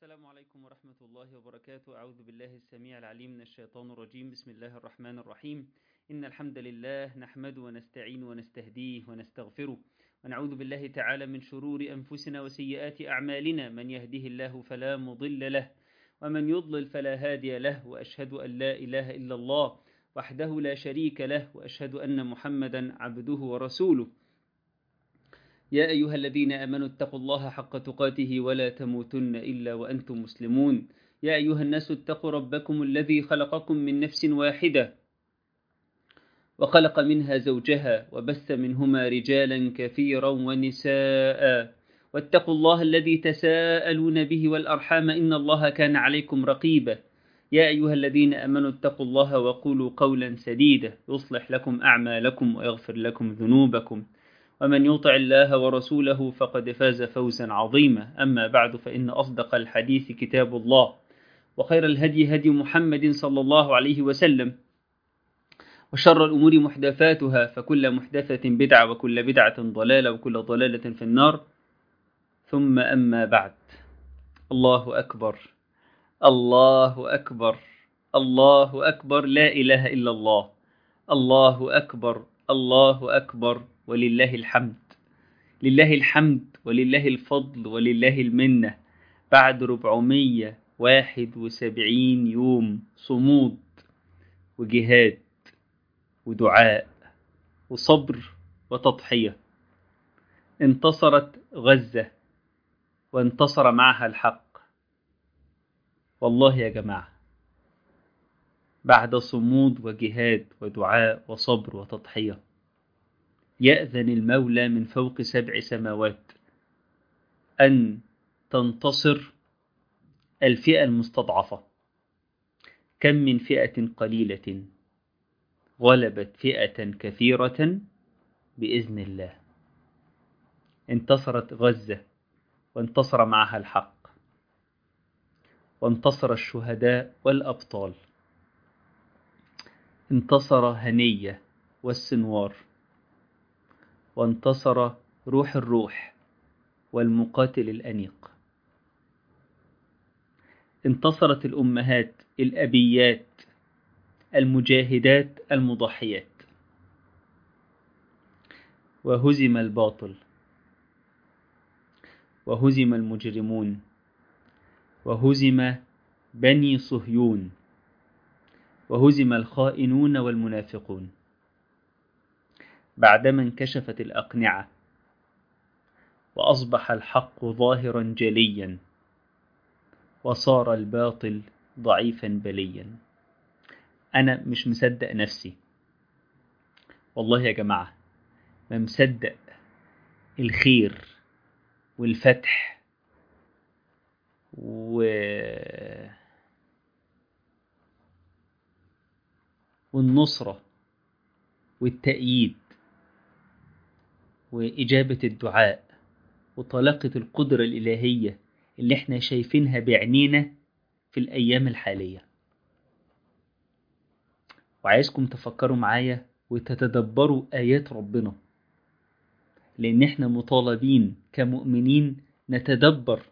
السلام عليكم ورحمة الله وبركاته. أعوذ بالله السميع العليم من الشيطان الرجيم. بسم الله الرحمن الرحيم. إن الحمد لله نحمده ونستعين ونستهديه ونستغفره ونعوذ بالله تعالى من شرور أنفسنا وسيئات أعمالنا. من يهده الله فلا مضل له ومن يضلل فلا هادي له، وأشهد أن لا إله إلا الله وحده لا شريك له، وأشهد أن محمدا عبده ورسوله. يا أيها الذين آمنوا اتقوا الله حق تقاته ولا تموتن إلا وأنتم مسلمون. يا أيها الناس اتقوا ربكم الذي خلقكم من نفس واحدة وخلق منها زوجها وبث منهما رجالا كثيرا ونساء، واتقوا الله الذي تساءلون به والأرحام إن الله كان عليكم رقيبا. يا أيها الذين آمنوا اتقوا الله وقولوا قولا سديدا يصلح لكم أعمالكم ويغفر لكم ذنوبكم، ومن يطع الله ورسوله فقد فاز فوزا عظيما. أما بعد، فإن أصدق الحديث كتاب الله، وخير الهدي هدي محمد صلى الله عليه وسلم، وشر الأمور محدثاتها، فكل محدثة بدعة وكل بدعة ضلالة وكل ضلالة في النار. ثم أما بعد، الله أكبر الله أكبر الله أكبر، لا إله إلا الله، الله أكبر الله أكبر، ولله الحمد. لله الحمد ولله الفضل ولله المنة. بعد 471 يوم صمود وجهاد ودعاء وصبر وتضحية، انتصرت غزة وانتصر معها الحق. والله يا جماعة، بعد صمود وجهاد ودعاء وصبر وتضحية، يأذن المولى من فوق 7 سماوات أن تنتصر الفئة المستضعفة. كم من فئة قليلة غلبت فئة كثيرة بإذن الله. انتصرت غزة وانتصر معها الحق، وانتصر الشهداء والأبطال، انتصر هنية والسنوار، وانتصر روح الروح والمقاتل الأنيق. انتصرت الأمهات الأبيات المجاهدات المضحيات، وهزم الباطل، وهزم المجرمون، وهزم بني صهيون، وهزم الخائنون والمنافقون. بعدما انكشفت الأقنعة وأصبح الحق ظاهرا جليا، وصار الباطل ضعيفا بليا. أنا مش مصدق نفسي والله يا جماعة، ما مصدق الخير والفتح والنصرة والتأييد وإجابة الدعاء وطلاقة القدرة الإلهية اللي احنا شايفينها بعينينا في الأيام الحالية. وعايزكم تفكروا معايا وتتدبروا آيات ربنا، لأن احنا مطالبين كمؤمنين نتدبر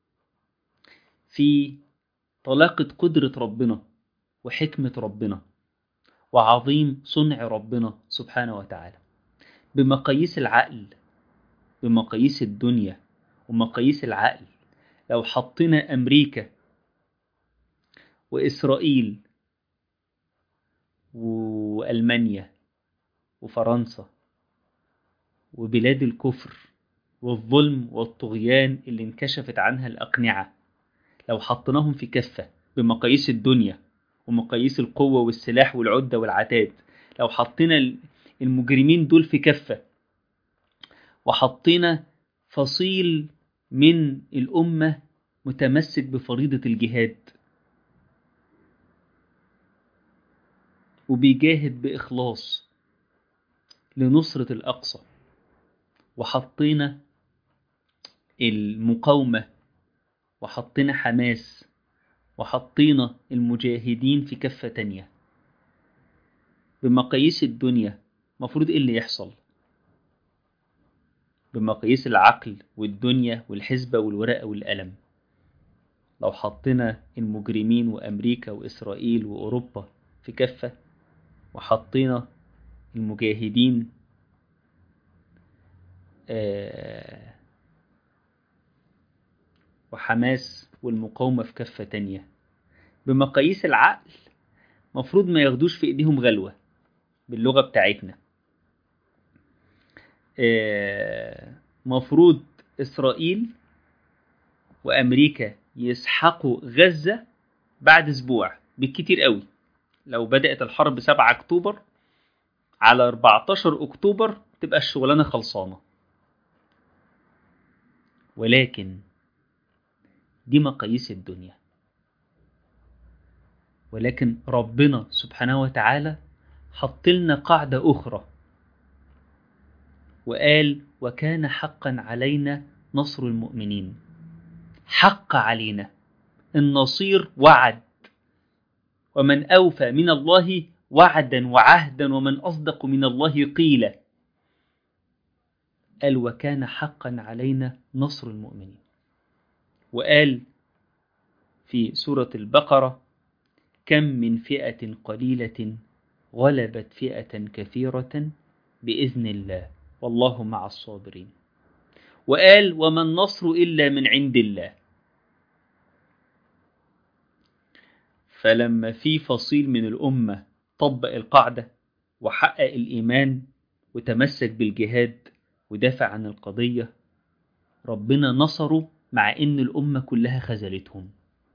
في طلاقة قدرة ربنا وحكمة ربنا وعظيم صنع ربنا سبحانه وتعالى بمقاييس العقل، بمقاييس الدنيا ومقاييس العقل. لو حطينا أمريكا وإسرائيل وألمانيا وفرنسا وبلاد الكفر والظلم والطغيان اللي انكشفت عنها الأقنعة، لو حطيناهم في كفة بمقاييس الدنيا ومقاييس القوة والسلاح والعدة والعتاد، لو حطينا المجرمين دول في كفة وحطينا فصيل من الأمة متمسك بفريضة الجهاد وبيجاهد بإخلاص لنصرة الأقصى، وحطينا المقاومة وحطينا حماس وحطينا المجاهدين في كفة تانية بمقاييس الدنيا، مفروض إيه اللي يحصل؟ بمقاييس العقل والدنيا والحسبة والورقة والقلم، لو حطينا المجرمين وأمريكا وإسرائيل وأوروبا في كفة، وحطينا المجاهدين وحماس والمقاومة في كفة تانية، بمقاييس العقل مفروض ما ياخدوش في ايديهم غلوة باللغة بتاعتنا. مفروض إسرائيل وأمريكا يسحقوا غزة بعد أسبوع بالكتير قوي. لو بدأت الحرب 7 أكتوبر، على 14 أكتوبر تبقى الشغلانة خلصانة. ولكن دي مقاييس الدنيا. ولكن ربنا سبحانه وتعالى حط لنا قاعدة أخرى وقال: وكان حقا علينا نصر المؤمنين. حق علينا النصير، وعد، ومن أوفى من الله وعدا وعهدا ومن أصدق من الله قيلا. قال: وكان حقا علينا نصر المؤمنين. وقال في سورة البقرة: كم من فئة قليلة غلبت فئة كثيرة بإذن الله والله مع الصابرين. وقال: وما النصر إلا من عند الله. فلما في فصيل من الأمة طبق القاعدة وحقق الإيمان وتمسك بالجهاد ودافع عن القضية، ربنا نصره مع إن الأمة كلها خذلتهم.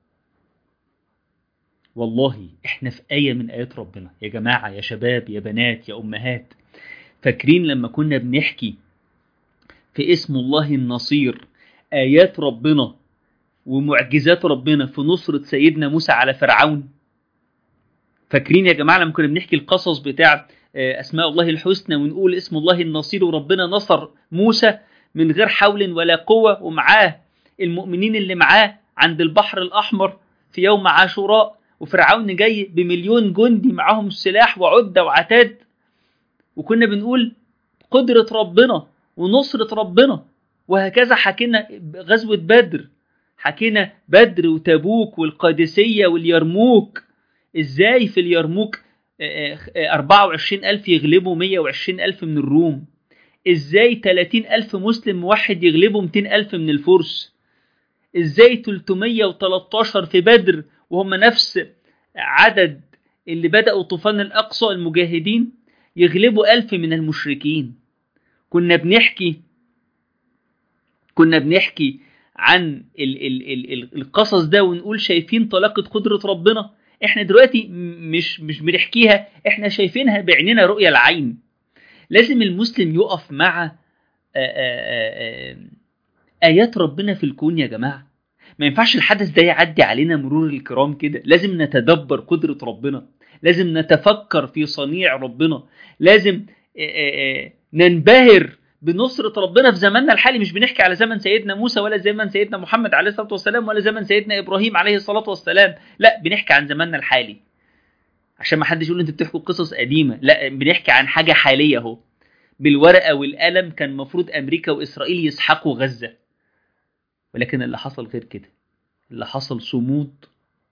والله إحنا في آية من آيات ربنا يا جماعة، يا شباب، يا بنات، يا أمهات. فاكرين لما كنا بنحكي في اسم الله النصير آيات ربنا ومعجزات ربنا في نصرة سيدنا موسى على فرعون؟ فاكرين يا جماعة لما كنا بنحكي القصص بتاع أسماء الله الحسنى ونقول اسم الله النصير وربنا نصر موسى من غير حول ولا قوة، ومعاه المؤمنين اللي معاه عند البحر الأحمر في يوم عاشوراء، وفرعون جاي ب1,000,000 جندي معاهم سلاح وعدة وعتاد، وكنا بنقول قدرة ربنا ونصرة ربنا. وهكذا حكينا غزوة بدر، حكينا بدر وتبوك والقادسية واليرموك. ازاي في اليرموك 24,000 يغلبوا 120,000 من الروم؟ ازاي 30,000 مسلم موحد يغلبوا 200,000 من الفرس؟ ازاي 313 في بدر وهم نفس عدد اللي بدأوا طوفان الأقصى المجاهدين يغلبوا 1000 من المشركين؟ كنا بنحكي عن القصص ده ونقول شايفين طلاقة قدرة ربنا. احنا دلوقتي مش بنحكيها، احنا شايفينها بعيننا رؤية العين. لازم المسلم يقف مع آيات ربنا في الكون يا جماعة. ما ينفعش الحدث ده يعدي علينا مرور الكرام كده. لازم نتدبر قدرة ربنا، لازم نتفكر في صنيع ربنا، لازم ننبهر بنصرة ربنا في زماننا الحالي. مش بنحكي على زمن سيدنا موسى ولا زمن سيدنا محمد عليه الصلاة والسلام ولا زمن سيدنا إبراهيم عليه الصلاة والسلام، لا، بنحكي عن زماننا الحالي. عشان ما حدش يقول انتوا بتحكوا قصص قديمة، لا، بنحكي عن حاجة حالية اهو. بالورقة والقلم كان مفروض أمريكا وإسرائيل يسحقوا غزة، ولكن اللي حصل غير كده. اللي حصل صمود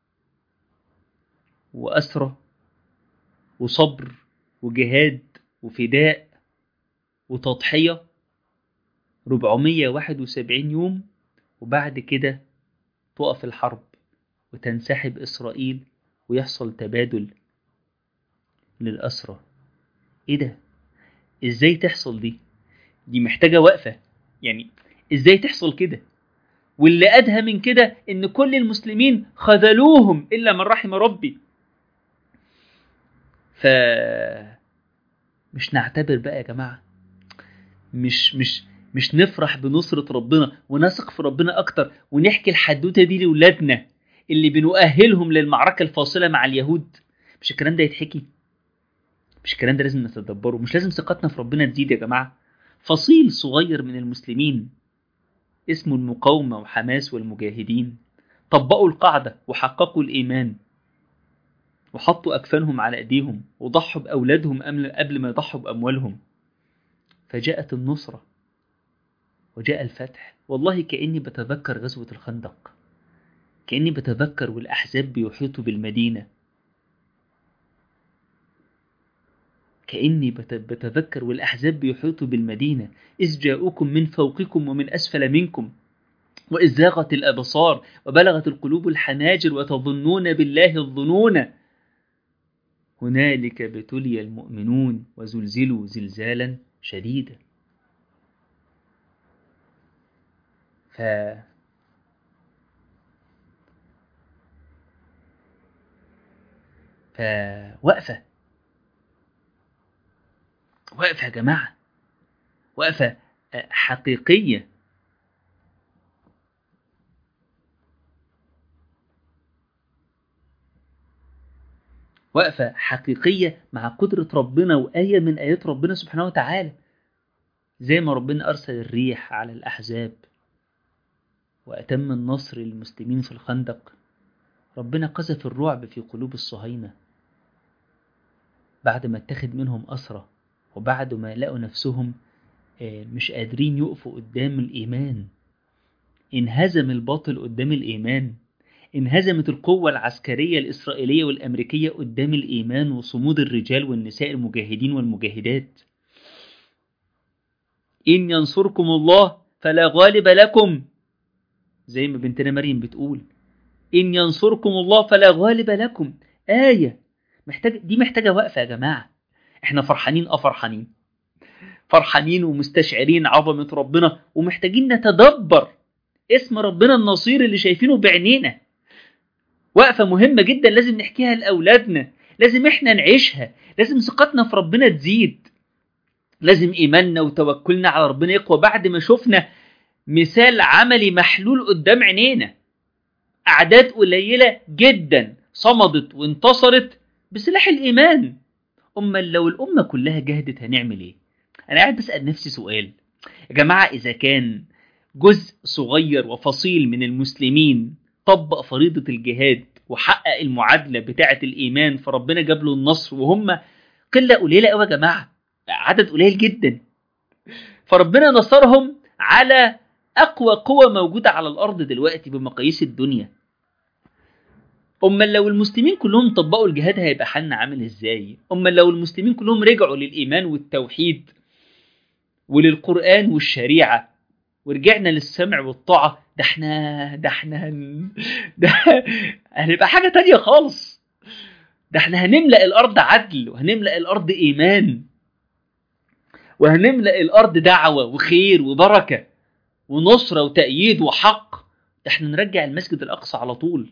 وأسرة وصبر وجهاد وفداء وتضحية 471 يوم، وبعد كده تقف الحرب وتنسحب إسرائيل ويحصل تبادل للأسرة. إيه ده؟ إزاي تحصل دي محتاجة وقفة. يعني إزاي تحصل كده؟ واللي أدهى من كده إن كل المسلمين خذلوهم إلا من رحم ربي. مش نعتبر بقى يا جماعة، مش نفرح بنصرة ربنا ونثق في ربنا أكتر ونحكي الحدوتة دي لأولادنا اللي بنؤهلهم للمعركة الفاصلة مع اليهود؟ مش الكلام ده يتحكي؟ مش الكلام ده لازم نتدبره؟ مش لازم ثقتنا في ربنا تزيد يا جماعة؟ فصيل صغير من المسلمين اسمه المقاومة وحماس والمجاهدين طبقوا القاعدة وحققوا الإيمان وحطوا أكفانهم على أيديهم وضحوا بأولادهم قبل ما يضحوا بأموالهم، فجاءت النصرة وجاء الفتح. والله كأني بتذكر غزوة الخندق، كأني بتذكر والأحزاب بيحيطوا بالمدينة، كأني بتذكر والأحزاب بيحيطوا بالمدينة، إذ جاءوكم من فوقكم ومن أسفل منكم وإذ زاغت الأبصار وبلغت القلوب الحناجر وتظنون بالله الظنون هنالك ابتلي المؤمنون وزلزلوا زلزالا شديدا. وقفة يا جماعة، وقفة حقيقية. وقفة حقيقية مع قدرة ربنا وآية من آيات ربنا سبحانه وتعالى. زي ما ربنا أرسل الريح على الأحزاب وأتم النصر للمسلمين في الخندق، ربنا قذف الرعب في قلوب الصهاينة بعد ما اتخذ منهم أسرى، وبعد ما لقوا نفسهم مش قادرين يقفوا قدام الإيمان. انهزم الباطل قدام الإيمان، انهزمت القوة العسكرية الإسرائيلية والأمريكية قدام الإيمان وصمود الرجال والنساء المجاهدين والمجاهدات. إن ينصركم الله فلا غالب لكم، زي ما بنتنا مريم بتقول، إن ينصركم الله فلا غالب لكم. آية محتاجة وقفة يا جماعة. احنا فرحانين ومستشعرين عظمة ربنا، ومحتاجين نتدبر اسم ربنا النصير اللي شايفينه بعينينا. وقفة مهمة جدا لازم نحكيها لأولادنا، لازم احنا نعيشها، لازم ثقتنا في ربنا تزيد، لازم إيماننا وتوكلنا على ربنا يقوى بعد ما شفنا مثال عملي محلول قدام عينينا. أعداد قليلة جدا صمدت وانتصرت بسلاح الإيمان. لو الأمة كلها جهدت هنعمل إيه؟ أنا قاعد بسأل نفسي سؤال يا جماعة، إذا كان جزء صغير وفصيل من المسلمين طبق فريضة الجهاد وحقق المعادلة بتاعة الإيمان، فربنا جاب له النصر، وهم قلة قليلة قوي يا جماعة، عدد قليل جدا، فربنا نصرهم على أقوى قوة موجودة على الأرض دلوقتي بمقاييس الدنيا. لو المسلمين كلهم طبقوا الجهاد هيبقى حالنا عامل إزاي؟ لو المسلمين كلهم رجعوا للإيمان والتوحيد وللقرآن والشريعة ورجعنا للسمع والطاعة، ده هنبقى حاجة تانية خالص. ده احنا هنملأ الأرض عدل، وهنملأ الأرض إيمان، وهنملأ الأرض دعوة وخير وبركة ونصرة وتأييد وحق. ده احنا نرجع المسجد الأقصى على طول.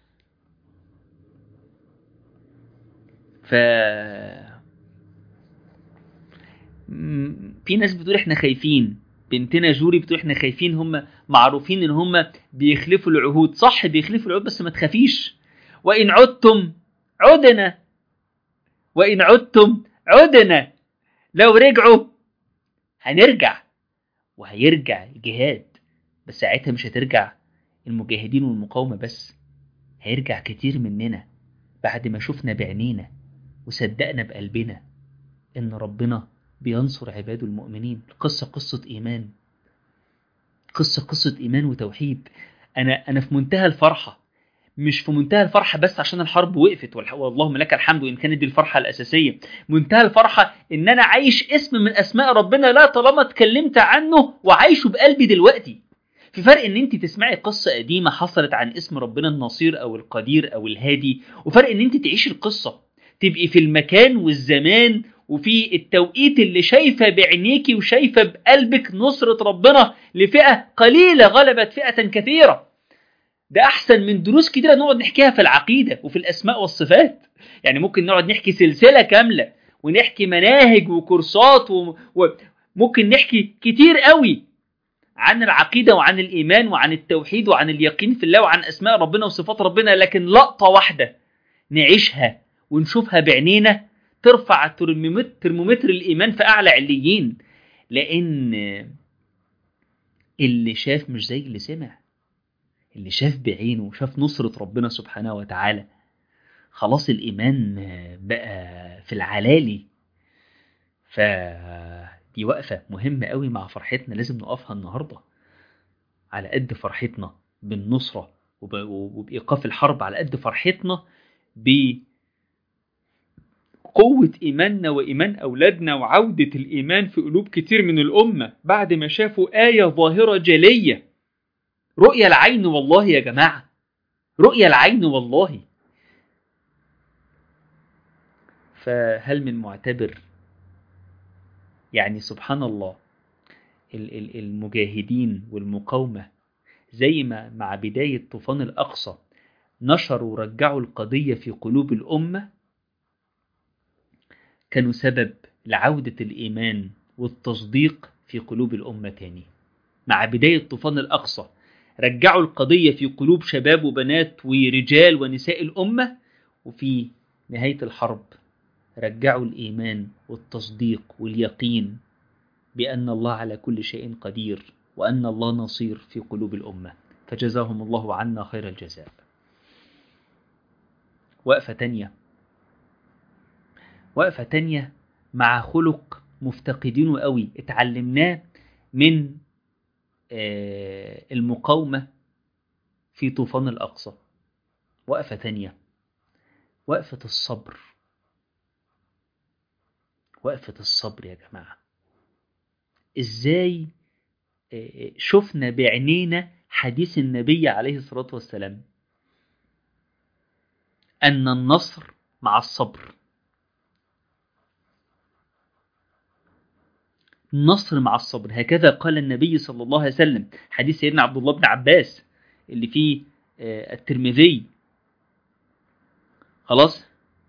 في ناس بتقول احنا خايفين، بنتنا جوري بتقول احنا خايفين، هم معروفين ان هم بيخلفوا العهود. صح بيخلفوا العهود، بس ما تخافيش، وإن عدتم عدنا، وإن عدتم عدنا. لو رجعوا هنرجع، وهيرجع الجهاد، بس ساعتها مش هترجع المجاهدين والمقاومة بس، هيرجع كتير مننا بعد ما شفنا بعينينا وصدقنا بقلبنا إن ربنا بينصر عباده المؤمنين. قصة إيمان، قصة إيمان وتوحيد. أنا في منتهى الفرحة، مش في منتهى الفرحة بس عشان الحرب وقفت واللهم لك الحمد، وإن كانت دي الفرحة الأساسية. منتهى الفرحة إن أنا عايش اسم من أسماء ربنا لا طالما اتكلمت عنه وعايشه بقلبي دلوقتي. في فرق إن أنت تسمعي قصة قديمة حصلت عن اسم ربنا النصير أو القدير أو الهادي، وفرق إن أنت تعيش القصة، تبقي في المكان والزمان وفي التوقيت اللي شايفة بعينيكي وشايفة بقلبك نصرة ربنا لفئة قليلة غلبت فئة كثيرة. ده أحسن من دروس كتيرة نقعد نحكيها في العقيدة وفي الأسماء والصفات. يعني ممكن نقعد نحكي سلسلة كاملة ونحكي مناهج وكورسات وممكن نحكي كتير قوي عن العقيدة وعن الإيمان وعن التوحيد وعن اليقين في الله وعن أسماء ربنا وصفات ربنا، لكن لقطة واحدة نعيشها ونشوفها بعينينا ترفع ترمومتر الإيمان في أعلى عليين. لأن اللي شاف مش زي اللي سمع، اللي شاف بعينه وشاف نصرة ربنا سبحانه وتعالى خلاص الإيمان بقى في العلالي. فدي وقفة مهمة قوي مع فرحتنا لازم نقفها النهاردة. على قد فرحتنا بالنصرة وبإيقاف الحرب، على قد فرحتنا بقوة إيماننا وإيمان أولادنا وعودة الإيمان في قلوب كتير من الأمة بعد ما شافوا آية ظاهرة جلية. رؤية العين والله يا جماعة، رؤية العين والله. فهل من معتبر؟ يعني سبحان الله، المجاهدين والمقاومة زي ما مع بداية طوفان الأقصى نشروا ورجعوا القضية في قلوب الأمة، كانوا سبب لعودة الإيمان والتصديق في قلوب الأمة تاني. مع بداية طوفان الأقصى رجعوا القضية في قلوب شباب وبنات ورجال ونساء الأمة، وفي نهاية الحرب رجعوا الإيمان والتصديق واليقين بأن الله على كل شيء قدير وأن الله نصير في قلوب الأمة. فجزاهم الله عنا خير الجزاء. وقفة تانية مع خلق مفتقدينه قوي اتعلمناه من المقاومة في طوفان الأقصى. وقفة تانية، وقفة الصبر. وقفة الصبر يا جماعة، إزاي شفنا بعينينا حديث النبي عليه الصلاة والسلام أن النصر مع الصبر. النصر مع الصبر، هكذا قال النبي صلى الله عليه وسلم. حديث سيدنا عبد الله بن عباس اللي فيه الترمذي. خلاص،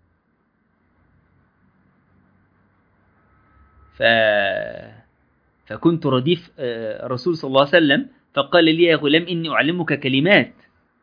فكنت رديف الرسول صلى الله عليه وسلم فقال لي يا غلام إني أعلمك كلمات.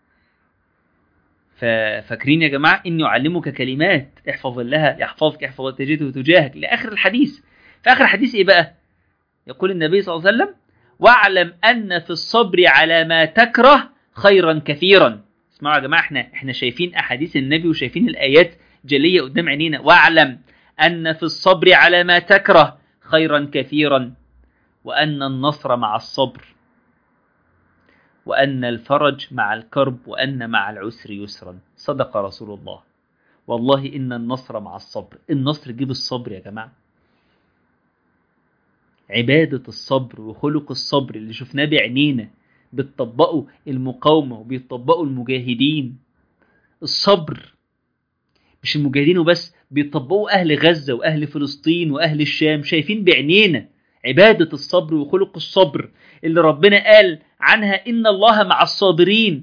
ففاكرين يا جماعة إني أعلمك كلمات احفظ الله يحفظك، احفظ الله تجده تجاهك، لآخر الحديث. في آخر الحديث إيه بقى؟ يقول النبي صلى الله عليه وسلم واعلم أن في الصبر على ما تكره خيرا كثيرا. اسمعوا يا جماعة، احنا شايفين أحاديث النبي وشايفين الآيات جلية قدام عينينا. واعلم أن في الصبر على ما تكره خيرا كثيرا، وأن النصر مع الصبر، وأن الفرج مع الكرب، وأن مع العسر يسرا. صدق رسول الله. والله إن النصر مع الصبر. النصر جيب الصبر يا جماعة. عبادة الصبر وخلق الصبر اللي شفناه بعينينا بيطبقوا المقاومة وبيطبقوا المجاهدين. الصبر مش المجاهدين وبس، بيطبقوا أهل غزة وأهل فلسطين وأهل الشام. شايفين بعينينا عبادة الصبر وخلق الصبر اللي ربنا قال عنها إن الله مع الصابرين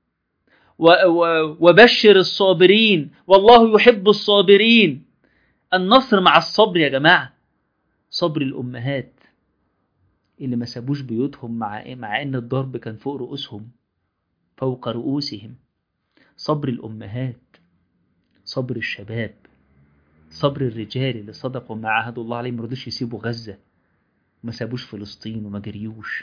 وبشر الصابرين والله يحب الصابرين. النصر مع الصبر يا جماعة. صبر الأمهات اللي ما سابوش بيوتهم مع إن الضرب كان فوق رؤوسهم، فوق رؤوسهم. صبر الأمهات، صبر الشباب، صبر الرجال اللي صدقوا ما عهد الله عليه، ما رضوش يسيبوا غزة، ما سابوش فلسطين وما جريوش.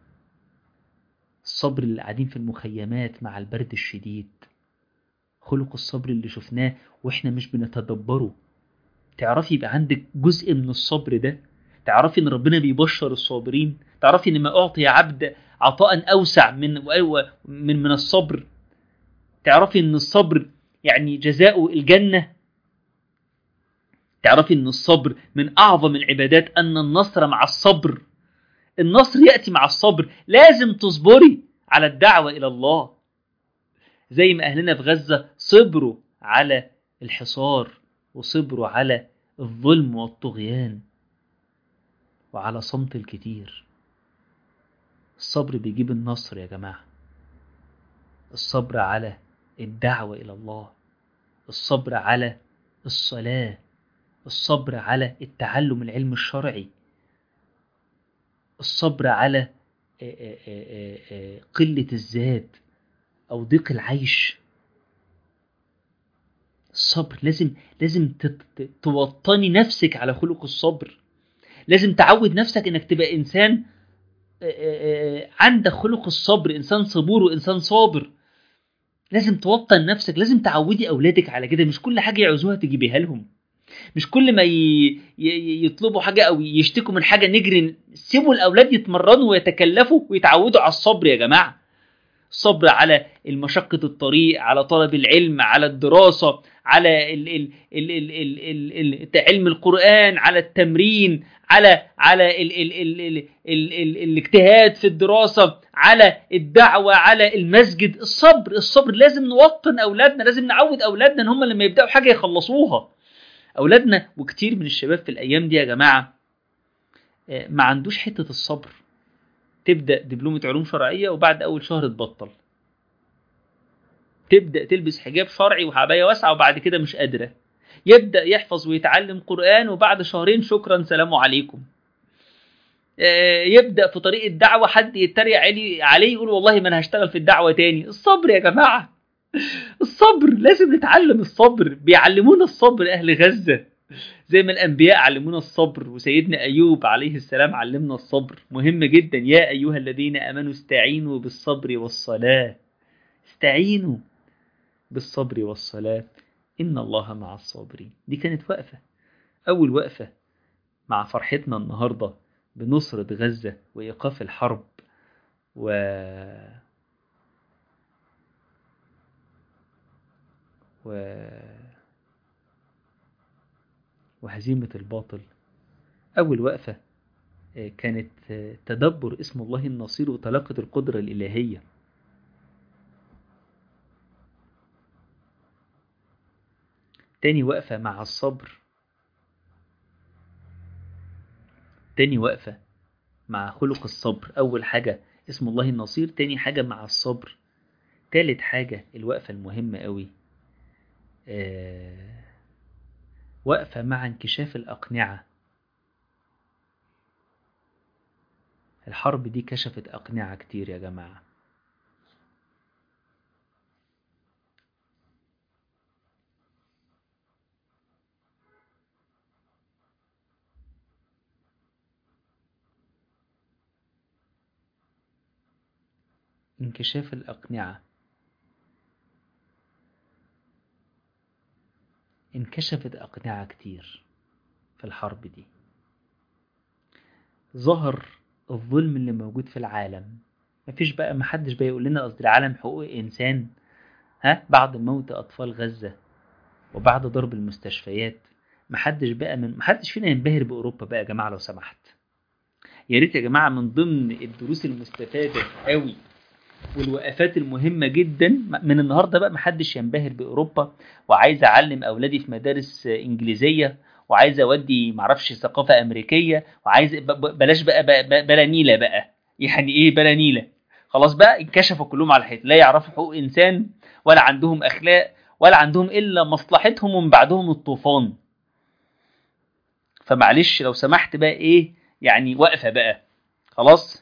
الصبر اللي قاعدين في المخيمات مع البرد الشديد. خلق الصبر اللي شفناه واحنا مش بنتدبره. تعرفي يبقى عندك جزء من الصبر ده، تعرفي ان ربنا بيبشر الصابرين، تعرفي ان ما اعطي عبد عطاء اوسع من الصبر، تعرفي ان الصبر يعني جزاؤه الجنة. تعرفي ان الصبر من اعظم العبادات، ان النصر مع الصبر. النصر يأتي مع الصبر. لازم تصبري على الدعوة الى الله زي ما اهلنا في غزة صبروا على الحصار وصبروا على الظلم والطغيان وعلى صمت الكتير. الصبر بيجيب النصر يا جماعة. الصبر على الدعوة إلى الله، الصبر على الصلاة، الصبر على التعلم العلم الشرعي، الصبر على قلة الزاد أو ضيق العيش. الصبر لازم توطني نفسك على خلق الصبر. لازم تعود نفسك انك تبقى انسان عندك خلق الصبر، انسان صبور وانسان صابر. لازم توطن نفسك، لازم تعودي اولادك على كده. مش كل حاجه يعوزوها تجيبيها لهم، مش كل ما يطلبوا حاجه او يشتكوا من حاجه نجري. سيبوا الاولاد يتمرنوا ويتكلفوا ويتعودوا على الصبر يا جماعه. الصبر على المشقة الطريق، على طلب العلم، على الدراسة، على علم القرآن، على التمرين، على الاجتهاد في الدراسة، على الدعوة، على المسجد. الصبر لازم نوطن أولادنا، لازم نعود أولادنا إن هم لما يبدأوا حاجة يخلصوها. أولادنا وكتير من الشباب في الأيام دي يا جماعة ما عندوش حتة الصبر. تبدأ دبلومة علوم شرعية وبعد أول شهر تبطل، تبدأ تلبس حجاب شرعي وحباية واسعة وبعد كده مش قادرة، يبدأ يحفظ ويتعلم قرآن وبعد شهرين شكرا سلام عليكم. يبدأ في طريق الدعوة حد يتريق عليه يقول والله ما أنا هشتغل في الدعوة تاني. الصبر يا جماعة، الصبر لازم نتعلم الصبر. بيعلمونا الصبر أهل غزة زي ما الأنبياء علمونا الصبر، وسيدنا أيوب عليه السلام علمنا الصبر. مهم جدا، يا أيها الذين آمنوا استعينوا بالصبر والصلاة. استعينوا بالصبر والصلاة إن الله مع الصابرين. دي كانت وقفة، أول وقفة مع فرحتنا النهاردة بنصرة غزة وإيقاف الحرب وهزيمة الباطل. أول وقفة كانت تدبر اسم الله النصير وتلقي القدرة الإلهية. تاني وقفة مع الصبر، تاني وقفة مع خلق الصبر. أول حاجة اسم الله النصير، تاني حاجة مع الصبر، تالت حاجة الوقفة المهمة قوي وقفة مع انكشاف الأقنعة. الحرب دي كشفت أقنعة كتير يا جماعة. انكشاف الأقنعة، انكشفت أقنعة كتير في الحرب دي. ظهر الظلم اللي موجود في العالم. مفيش بقى، محدش بقى يقول لنا قصد العالم حقوق إنسان. بعد موت أطفال غزة وبعد ضرب المستشفيات محدش فينا ينبهر بأوروبا بقى يا جماعة لو سمحت. يا ريت يا جماعة من ضمن الدروس المستفادة قوي والوقفات المهمة جدا من النهاردة بقى محدش ينبهر بأوروبا. وعايز أعلم أولادي في مدارس إنجليزية، وعايز أودي معرفش ثقافة أمريكية، وعايز بلاش بقى بلا نيلة بقى. يعني إيه بلا نيلة؟ خلاص بقى انكشفوا كلهم على الحيط، لا يعرفوا حقوق إنسان ولا عندهم أخلاق ولا عندهم إلا مصلحتهم ومن بعدهم الطوفان. فمعلش لو سمحت بقى إيه يعني وقفة بقى خلاص،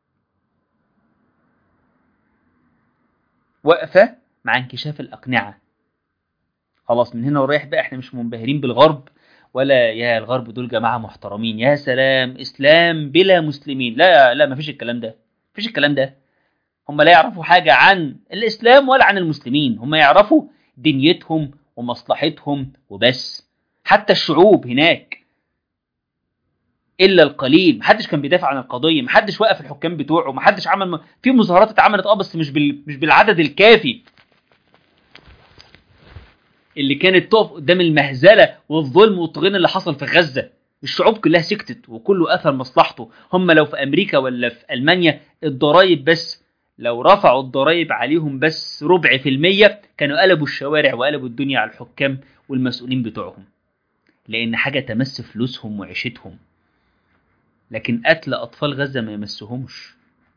وقفة مع انكشاف الأقنعة. خلاص من هنا ورايح بقى احنا مش منبهرين بالغرب، ولا يا الغرب دول جماعة محترمين يا سلام إسلام بلا مسلمين. لا لا، مفيش الكلام ده، مفيش الكلام ده. هم لا يعرفوا حاجة عن الإسلام ولا عن المسلمين، هم يعرفوا دنيتهم ومصلحتهم وبس. حتى الشعوب هناك إلا القليل، محدش كان بيدافع عن القضية، محدش وقف الحكام بتوعه، محدش عمل في مظاهرات اتعملت بس مش بالعدد الكافي اللي كانت تقف قدام المهزلة والظلم والطغيان اللي حصل في غزة. الشعوب كلها سكتت وكله أثر مصلحته. هم لو في أمريكا ولا في ألمانيا الضرائب بس، لو رفعوا الضرائب عليهم بس 0.4% كانوا قلبوا الشوارع وقلبوا الدنيا على الحكام والمسؤولين بتوعهم، لأن حاجة تمس فلوسهم وعيشتهم. لكن قتل أطفال غزة ما يمسهمش.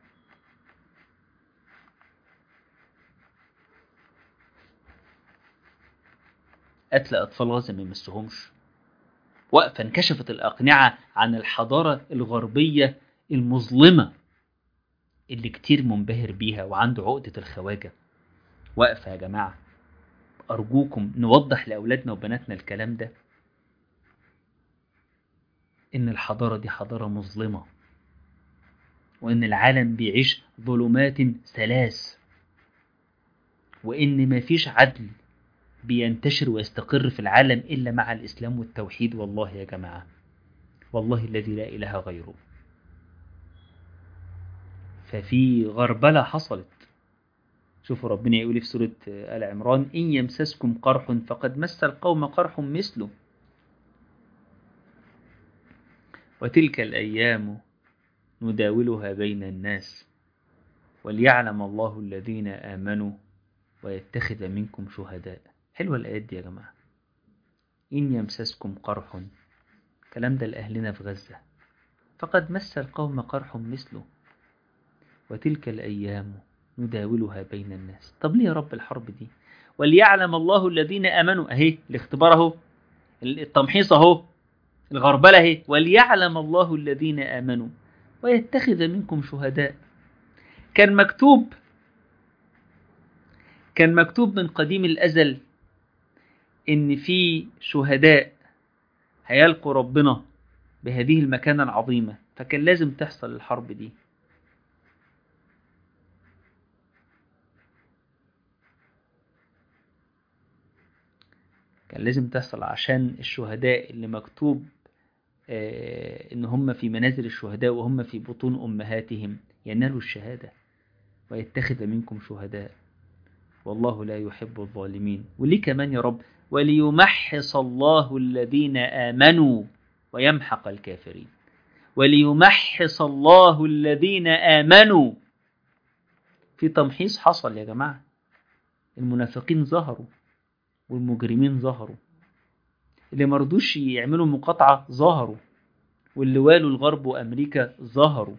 قتل أطفال غزة ما يمسهمش. وقفة انكشفت الأقنعة عن الحضارة الغربية المظلمة اللي كتير منبهر بيها وعنده عقدة الخواجة. وقفة يا جماعة، أرجوكم نوضح لأولادنا وبناتنا الكلام ده، إن الحضارة دي حضارة مظلمة، وإن العالم بيعيش ظلمات ثلاث، وإن مفيش عدل بينتشر ويستقر في العالم إلا مع الإسلام والتوحيد. والله يا جماعة، والله الذي لا إله غيره. ففي غربلة حصلت شوفوا ربنا يقول في سورة آل عمران: إن يمسسكم قرح فقد مس القوم قرح مثله وتلك الأيام نداولها بين الناس وليعلم الله الذين آمنوا ويتخذ منكم شهداء. حلوة الآيات دي يا جماعة. إن يمسسكم قرح، كلام ده لأهلنا في غزة، فقد مس القوم قرح مثله وتلك الأيام نداولها بين الناس. طب ليه يا رب الحرب دي؟ وليعلم الله الذين آمنوا، أهي الاختبار أهو، التمحيص أهو، الغربلة أهي، وليعلم الله الذين آمنوا ويتخذ منكم شهداء. كان مكتوب من قديم الأزل إن في شهداء هيلقوا ربنا بهذه المكانة العظيمة، فكان لازم تحصل الحرب دي. كان لازم تحصل عشان الشهداء اللي مكتوب إن هم في منازل الشهداء وهم في بطون أمهاتهم ينالوا الشهادة. ويتخذ منكم شهداء والله لا يحب الظالمين. وليه كمان يا رب؟ وليمحص الله الذين آمنوا ويمحق الكافرين. وليمحص الله الذين آمنوا. في تمحيص حصل يا جماعة. المنافقين ظهروا والمجرمين ظهروا، اللي مرضوش يعملوا مقاطعة ظهروا، واللي والوا الغرب وأمريكا ظهروا.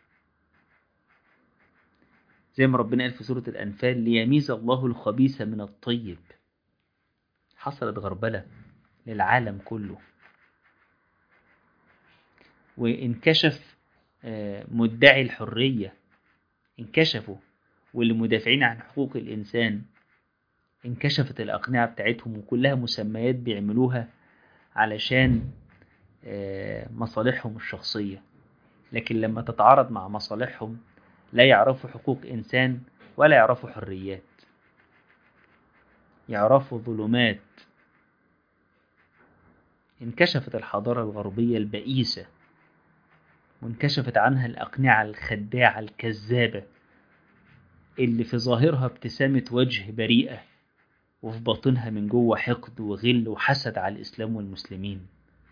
زي ما ربنا قال في سورة الأنفال: ليميز الله الخبيث من الطيب. حصلت غربلة للعالم كله، وانكشف مدعي الحرية، انكشفوا، واللي مدافعين عن حقوق الإنسان انكشفت الأقنعة بتاعتهم، وكلها مسميات بيعملوها علشان مصالحهم الشخصية. لكن لما تتعارض مع مصالحهم لا يعرفوا حقوق إنسان ولا يعرفوا حريات، يعرفوا ظلمات. انكشفت الحضارة الغربية البئيسة، وانكشفت عنها الأقنعة الخداعة الكذابة اللي في ظاهرها ابتسامة وجه بريئة، وفي باطنها من جوه حقد وغل وحسد على الإسلام والمسلمين.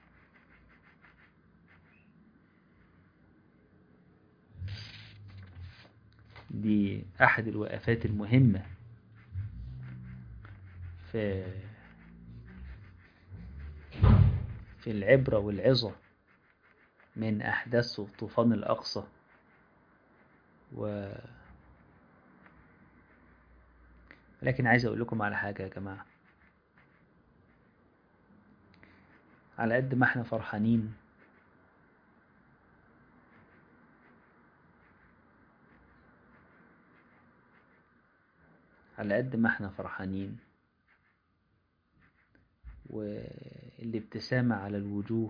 دي أحد الوقفات المهمة في العبرة والعظة من أحداث طوفان الأقصى. لكن عايز أقول لكم على حاجة يا جماعة. على قد ما احنا فرحانين والابتسامة على الوجوه،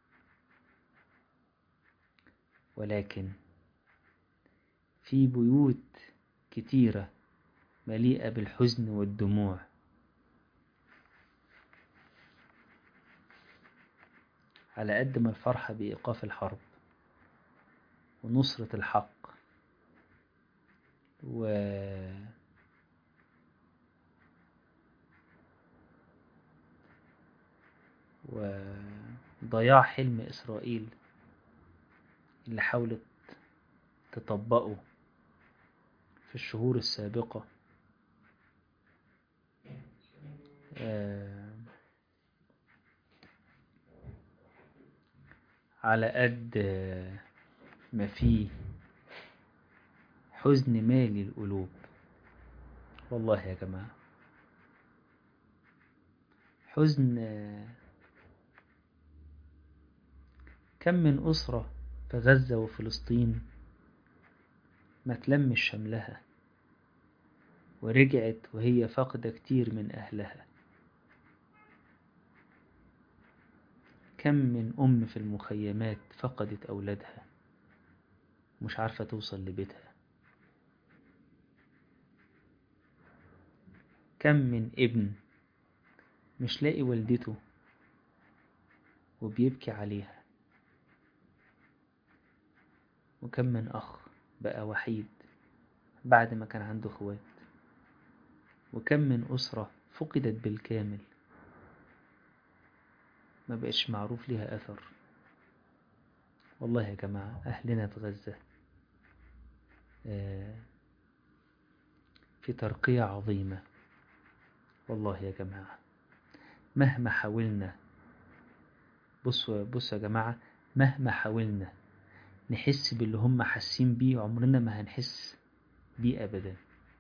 ولكن في بيوت كتيرة مليئة بالحزن والدموع. على قد ما الفرحة بإيقاف الحرب ونصرة الحق وضياع حلم إسرائيل اللي حاولت تطبقه في الشهور السابقة، على قد ما فيه حزن مالي القلوب. والله يا جماعة حزن. كم من أسرة في غزة وفلسطين ما تلمش شملها ورجعت وهي فاقدة كتير من أهلها. كم من أم في المخيمات فقدت أولادها مش عارفة توصل لبيتها. كم من ابن مش لاقي والدته وبيبكي عليها. وكم من أخ بقى وحيد بعد ما كان عنده اخوات. وكم من أسرة فقدت بالكامل، ما بقتش معروف لها أثر. والله يا جماعة أهلنا في غزة في ترقية عظيمة. والله يا جماعة مهما حاولنا، بصوا يا جماعة، مهما حاولنا نحس باللي هم حاسين بيه عمرنا ما هنحس بيه أبدا.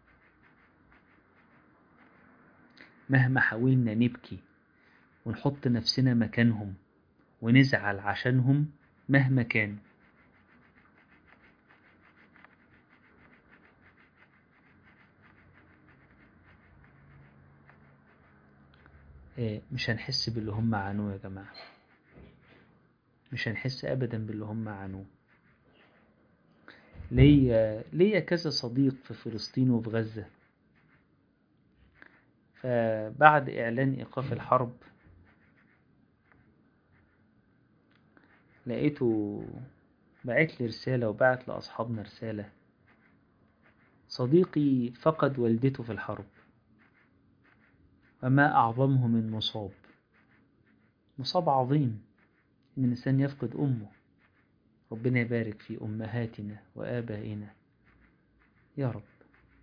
مهما حاولنا نبكي ونحط نفسنا مكانهم ونزعل عشانهم مهما كان، مش هنحس باللي هم عانوه يا جماعة، مش هنحس أبدا باللي هم عانوه. ليا كذا صديق في فلسطين وفي غزة، فبعد إعلان إيقاف الحرب لقيته بعت لي رسالة وبعت لأصحابنا رسالة: صديقي فقد والدته في الحرب، وما أعظمه من مصاب عظيم إن الإنسان يفقد أمه. ربنا يبارك في أمهاتنا وآبائنا يا رب.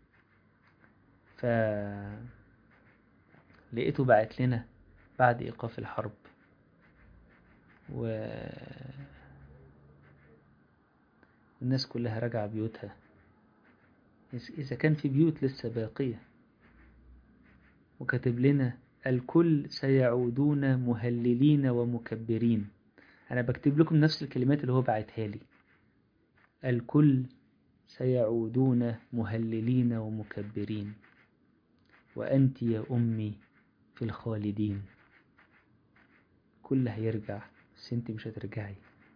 لقيته بعت لنا بعد إيقاف الحرب، والناس كلها راجعة بيوتها، إذا كان في بيوت لسه باقية، وكتب لنا: الكل سيعودون مهللين ومكبرين. أنا بكتب لكم نفس الكلمات اللي هو بعتها لي: الكل سيعودون مهللين ومكبرين، وأنت يا أمي في الخالدين. كل هيرجع، بس أنت مش هترجعي،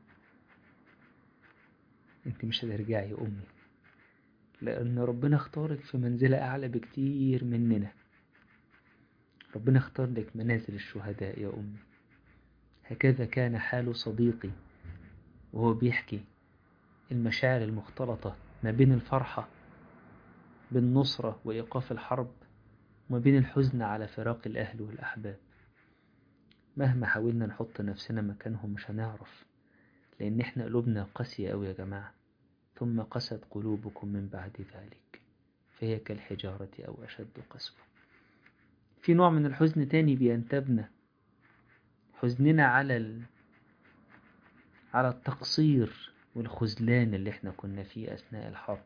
أنت مش هترجعي يا أمي، لأن ربنا اختارك في منزلة أعلى بكتير مننا. ربنا اختار لك منازل الشهداء يا أمي. هكذا كان حال صديقي وهو بيحكي المشاعر المختلطة ما بين الفرحة بالنصرة وإيقاف الحرب وما بين الحزن على فراق الأهل والأحباب. مهما حاولنا نحط نفسنا مكانهم مش هنعرف، لأن احنا قلوبنا قاسية أوي يا جماعة. ثم قست قلوبكم من بعد ذلك فهي كالحجارة أو أشد قسوة. في نوع من الحزن تاني بينتابنا، حزننا على التقصير والخذلان اللي احنا كنا فيه أثناء الحرب.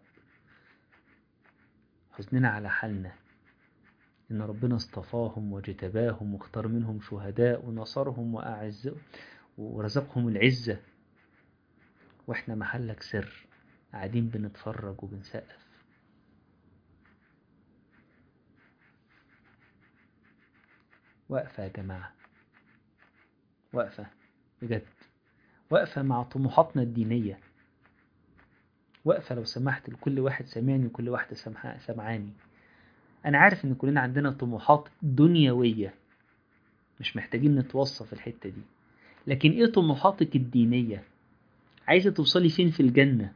حزننا على حالنا، إن ربنا اصطفاهم وجتباهم واختار منهم شهداء ونصرهم وأعزهم ورزقهم العزة، وإحنا محلك سر قاعدين بنتفرج وبنسقف. وقفة يا جماعة، وقفة بجد، وقفة مع طموحاتنا الدينية، وقفة لو سمحت لكل واحد سامعني وكل واحدة سمعاني. أنا عارف إن كلنا عندنا طموحات دنيوية، مش محتاجين نتوصف الحتة دي، لكن إيه طموحاتك الدينية؟ عايزة توصلي فين في الجنة؟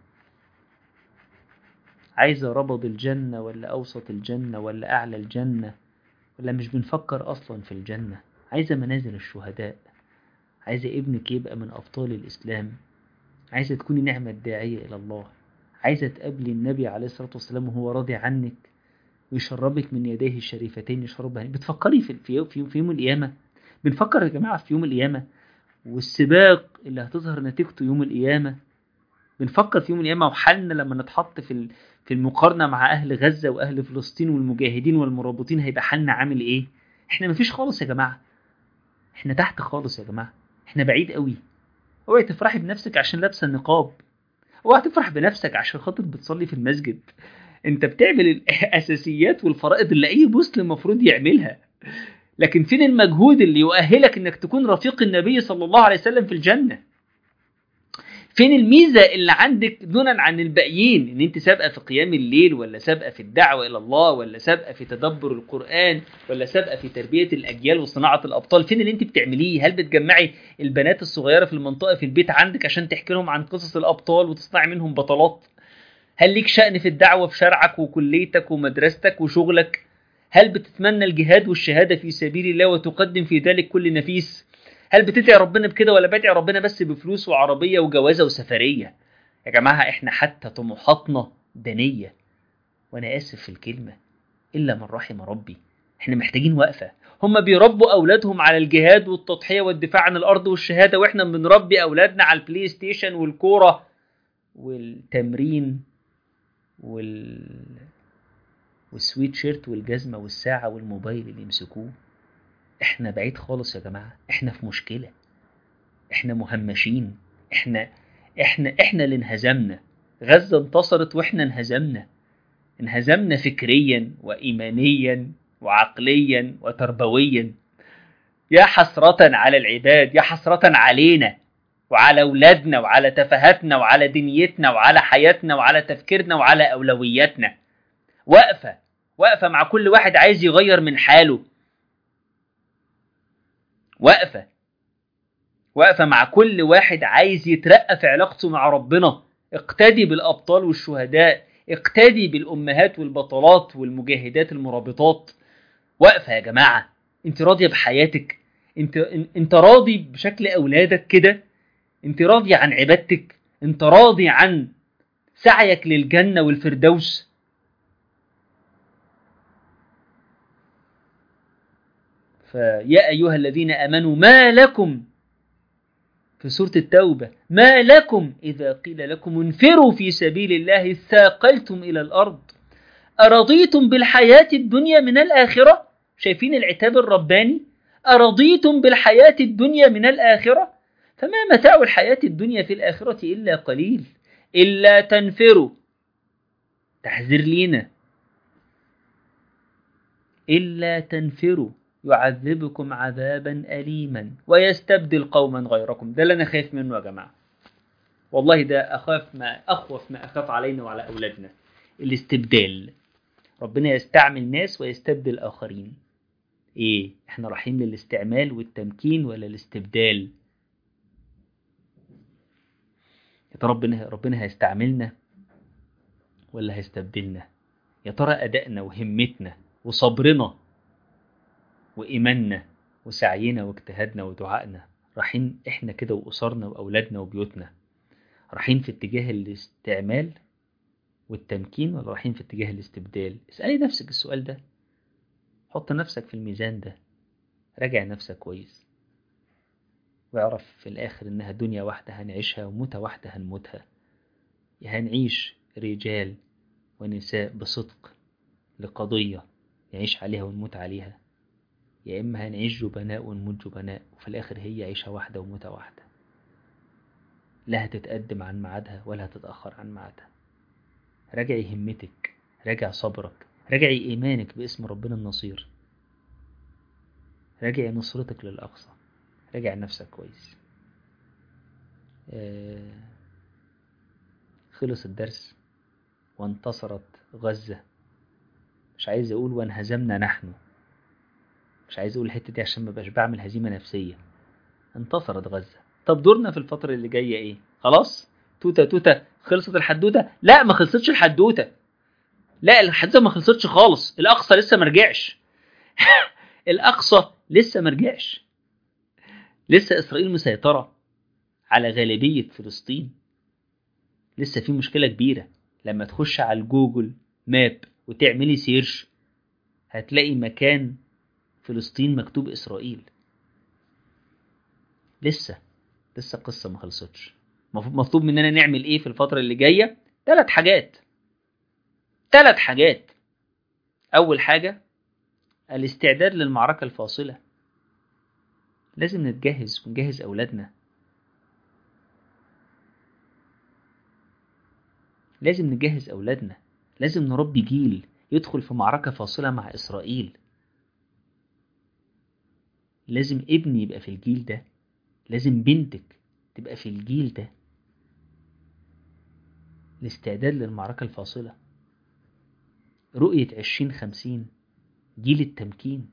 عايزة ربض الجنة ولا أوسط الجنة ولا أعلى الجنة، ولا مش بنفكر أصلا في الجنة؟ عايزة منازل الشهداء، عايزة ابنك يبقى من أبطال الإسلام، عايزة تكوني نعمة داعية إلى الله، عايزة تقابلي النبي عليه الصلاة والسلام وهو راضي عنك ويشربك من يديه الشريفتين يشربها. بتفكري في يوم القيامة؟ بنفكر يا جماعة في يوم القيامة والسباق اللي هتظهر نتيجته يوم القيامة. بنفكر في يوم القيامة وحالنا لما نتحط في المقارنة مع أهل غزة وأهل فلسطين والمجاهدين والمرابطين هيبقى حالنا عامل إيه؟ إحنا مفيش خالص يا جماعة، إحنا تحت خالص يا جماعة، إحنا بعيد قوي. اوعي تفرحي بنفسك عشان لابسه النقاب، اوعي تفرح بنفسك عشان خاطر بتصلي في المسجد. انت بتعمل الاساسيات والفرائض اللي اي مسلم مفروض يعملها، لكن فين المجهود اللي يؤهلك انك تكون رفيق النبي صلى الله عليه وسلم في الجنة؟ فين الميزة اللي عندك دونا عن الباقيين؟ ان انت سابقة في قيام الليل، ولا سابقة في الدعوة الى الله، ولا سابقة في تدبر القرآن، ولا سابقة في تربية الاجيال وصناعة الابطال؟ فين اللي انت بتعمليه؟ هل بتجمعي البنات الصغيرة في المنطقة في البيت عندك عشان تحكي لهم عن قصص الابطال وتصنعي منهم بطلات؟ هل ليك شأن في الدعوة في شرعك وكليتك ومدرستك وشغلك؟ هل بتتمنى الجهاد والشهادة في سبيل الله وتقدم في ذلك كل نفيس؟ هل بتدعي ربنا بكده ولا بدعي ربنا بس بفلوس وعربية وجوازة وسفرية؟ يا جماعة احنا حتى طموحاتنا دنية، وانا اسف في الكلمة الا من رحم ربي. احنا محتاجين وقفة. هم بيربوا اولادهم على الجهاد والتضحية والدفاع عن الارض والشهادة، واحنا بنربي اولادنا على البلاي ستيشن والكورة والتمرين والسويت شيرت والجزمة والساعة والموبايل اللي يمسكوه. احنا بعيد خالص يا جماعة، احنا في مشكلة، احنا مهمشين، احنا اللي انهزمنا. غزة انتصرت واحنا انهزمنا فكريا وإيمانيا وعقليا وتربويا. يا حسرة على العباد، يا حسرة علينا وعلى أولادنا وعلى تفاهاتنا وعلى دنيتنا وعلى حياتنا وعلى تفكيرنا وعلى أولوياتنا. وقفة مع كل واحد عايز يغير من حاله. وقفة مع كل واحد عايز يترقى في علاقته مع ربنا. اقتدي بالأبطال والشهداء، اقتدي بالأمهات والبطلات والمجاهدات المرابطات. وقفة يا جماعة. انت راضية بحياتك؟ انت راضي بشكل أولادك كده؟ انت راضي عن عبادتك؟ انت راضي عن سعيك للجنة والفردوس؟ فيا أيها الذين آمنوا ما لكم في سورة التوبة، ما لكم إذا قيل لكم انفروا في سبيل الله اثاقلتم إلى الأرض أرضيتم بالحياة الدنيا من الآخرة؟ شايفين العتاب الرباني؟ أرضيتم بالحياة الدنيا من الآخرة؟ فما متاع الحياة الدنيا في الآخرة إلا قليل إلا تنفروا. تحذير لينا، إلا تنفروا يعذبكم عذابا أليما ويستبدل قوما غيركم. ده اللي أنا خايف منه يا جماعة، والله ده أخوف ما أخاف علينا وعلى أولادنا، الاستبدال. ربنا يستعمل ناس ويستبدل آخرين. إيه، إحنا رايحين للاستعمال والتمكين ولا الاستبدال؟ يا ترى ربنا هيستعملنا ولا هيستبدلنا؟ يا ترى أدائنا وهمتنا وصبرنا وإيماننا وسعينا واجتهادنا ودعائنا رايحين إحنا كده وأسرنا وأولادنا وبيوتنا رايحين في اتجاه الاستعمال والتمكين ولا رايحين في اتجاه الاستبدال؟ اسألي نفسك السؤال ده، حط نفسك في الميزان ده، راجع نفسك كويس واعرف في الآخر إنها دنيا واحدة هنعيشها وموتة واحدة هنموتها. يا هنعيش رجال ونساء بصدق لقضية يعيش عليها ونموت عليها، يا إما هنعيش جبناء ونموت جبناء وفي الآخر هي عيشة واحدة وموتة واحدة، لا هتتقدم عن ميعادها ولا هتتأخر عن ميعادها. راجعي همتك، راجع صبرك، راجعي إيمانك باسم ربنا النصير، راجعي نصرتك للأقصى، راجع نفسك كويس. خلص الدرس وانتصرت غزة. مش عايز أقول وانهزمنا نحن، مش عايز أقول الحتة دي عشان مبقاش بعمل هزيمة نفسية. انتصرت غزة. طب دورنا في الفترة اللي جاية إيه؟ خلاص توتة خلصت الحدوتة؟ لا، ما خلصتش الحدوتة. لا، الحدوتة ما خلصتش خالص. الأقصى لسه مرجعش. الأقصى لسه مرجعش. لسه إسرائيل مسيطرة على غالبية فلسطين. لسه في مشكلة كبيرة. لما تخش على الجوجل ماب وتعملي سيرش هتلاقي مكان فلسطين مكتوب إسرائيل. لسه قصة ما خلصتش. مطلوب مننا نعمل إيه في الفترة اللي جاية؟ 3 حاجات. أول حاجة الاستعداد للمعركة الفاصلة. لازم نتجهز ونجهز أولادنا. لازم نربي جيل يدخل في معركة فاصلة مع إسرائيل. لازم ابني يبقى في الجيل ده، لازم بنتك تبقى في الجيل ده. الاستعداد للمعركة الفاصلة. رؤية 2050، جيل التمكين،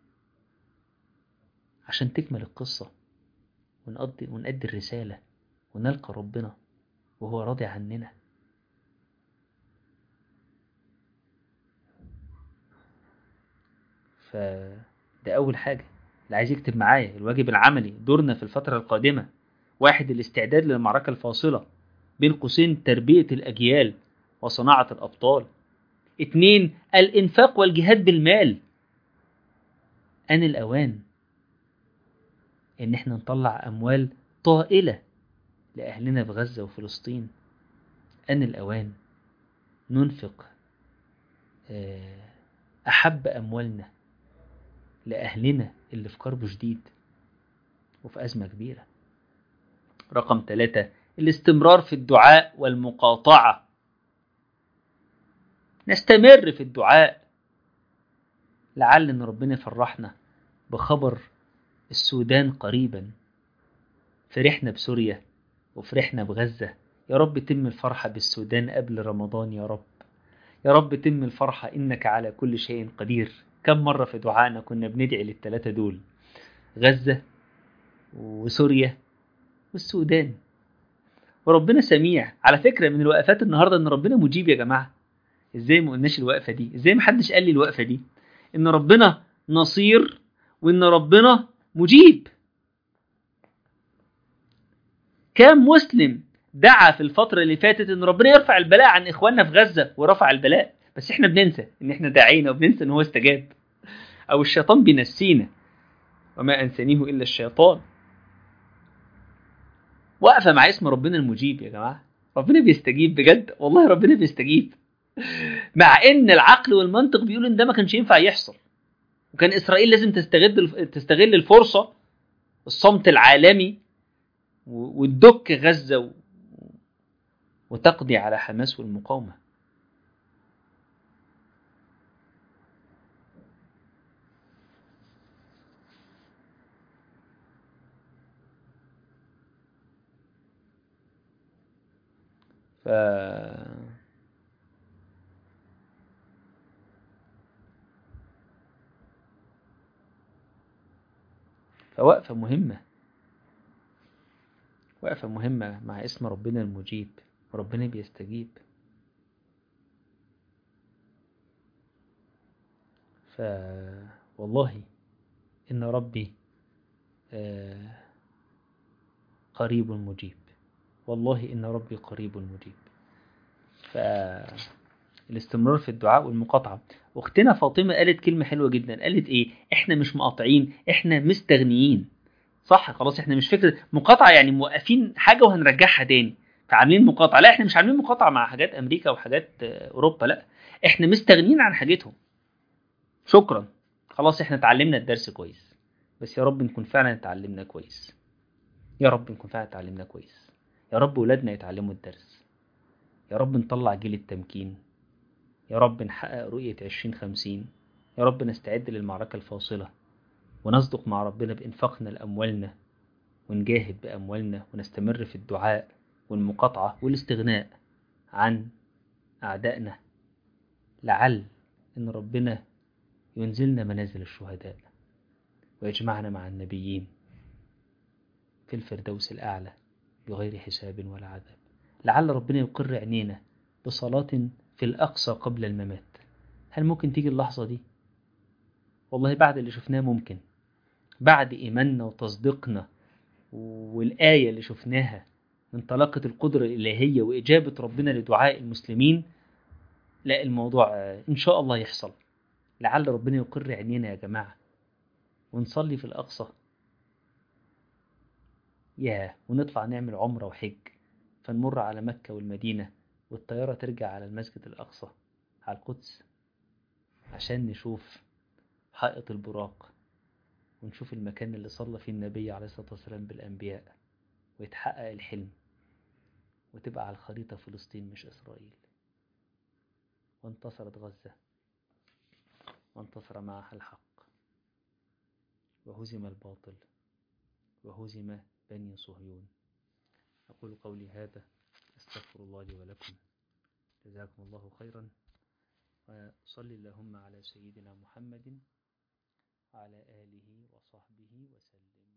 عشان تكمل القصة ونأدي الرسالة ونلقى ربنا وهو راضي عننا. فده أول حاجة اللي عايز يكتب معايا الواجب العملي دورنا في الفترة القادمة. 1. الاستعداد للمعركة الفاصلة بين قوسين تربية الأجيال وصناعة الأبطال. 2. الإنفاق والجهاد بالمال. آن الأوان إن احنا نطلع أموال طائلة لأهلنا في غزة وفلسطين. آن الأوان ننفق أحب أموالنا لأهلنا اللي في كرب شديد وفي أزمة كبيرة. رقم 3. الاستمرار في الدعاء والمقاطعة. نستمر في الدعاء لعل إن ربنا يفرحنا بخبر السودان قريبا. فرحنا بسوريا وفرحنا بغزة، يا رب تم الفرحة بالسودان قبل رمضان يا رب. يا رب تم الفرحة إنك على كل شيء قدير. كم مرة في دعائنا كنا بندعي لل3 دول، غزة وسوريا والسودان. وربنا سميع. على فكرة من الوقفات النهاردة إن ربنا مجيب يا جماعة. إزاي ما قلناش الوقفة دي؟ إزاي ما حدش قال لي الوقفة دي؟ إن ربنا نصير وإن ربنا مجيب. كم مسلم دعا في الفترة اللي فاتت إن ربنا يرفع البلاء عن إخواننا في غزة ورفع البلاء، بس إحنا بننسى إن إحنا داعينا وبننسى إن هو استجاب، أو الشيطان بينسينا. وما أنسانيه إلا الشيطان. وقفة مع اسم ربنا المجيب يا جماعة. ربنا بيستجيب بجد والله، ربنا بيستجيب. مع ان العقل والمنطق بيقول ان ده ما كانش ينفع يحصل، وكان اسرائيل لازم تستغل الفرصة، الصمت العالمي، وتدك غزة وتقضي على حماس والمقاومة. فوقفة مهمة، وقفة مهمة مع اسم ربنا المجيب، وربنا بيستجيب. والله إن ربي قريب مجيب. والله إن ربي قريب مجيب. فالاستمرار في الدعاء والمقاطعة. واختنا فاطمة قالت كلمة حلوة جدا، قالت إيه؟ إحنا مش مقاطعين، إحنا مستغنيين. صح، خلاص إحنا مش فكرة مقاطعة يعني موقفين حاجة وهنرجعها تاني فعاملين مقاطعة. لا، إحنا مش عاملين مقاطعة مع حاجات أمريكا وحاجات أوروبا، لا، إحنا مستغنيين عن حاجتهم. شكرا، خلاص إحنا اتعلمنا الدرس كويس، بس يا رب نكون فعلا اتعلمنا كويس. يا رب نكون فعلا اتعلمنا كويس. يا رب ولادنا يتعلموا الدرس. يا رب نطلع جيل التمكين. يا رب نحقق رؤية 2050. يا رب نستعد للمعركة الفاصلة ونصدق مع ربنا بإنفاقنا لأموالنا، ونجاهد بأموالنا، ونستمر في الدعاء والمقاطعة والاستغناء عن أعدائنا، لعل إن ربنا ينزلنا منازل الشهداء ويجمعنا مع النبيين في الفردوس الأعلى بغير حساب ولا عذاب. لعل ربنا يقر عينينا بصلاة في الأقصى قبل الممات. هل ممكن تيجي اللحظة دي؟ والله بعد اللي شفناه ممكن، بعد إيماننا وتصديقنا والآية اللي شفناها من طلاقة القدرة الإلهية وإجابة ربنا لدعاء المسلمين، لا، الموضوع إن شاء الله يحصل. لعل ربنا يقر عينينا يا جماعة ونصلي في الأقصى، ونطلع نعمل عمرة وحج، فنمر على مكة والمدينة والطيارة ترجع على المسجد الأقصى على القدس عشان نشوف حائط البراق، ونشوف المكان اللي صلى فيه النبي عليه الصلاة والسلام بالأنبياء، ويتحقق الحلم، وتبقى على الخريطة فلسطين مش إسرائيل. وانتصرت غزة، وانتصر معها الحق، وهزم الباطل، وهزم بني صهيون. أقول قولي هذا، أستغفر الله لي ولكم، جزاكم الله خيرا، وصلي اللهم على سيدنا محمد وعلى آله وصحبه وسلم.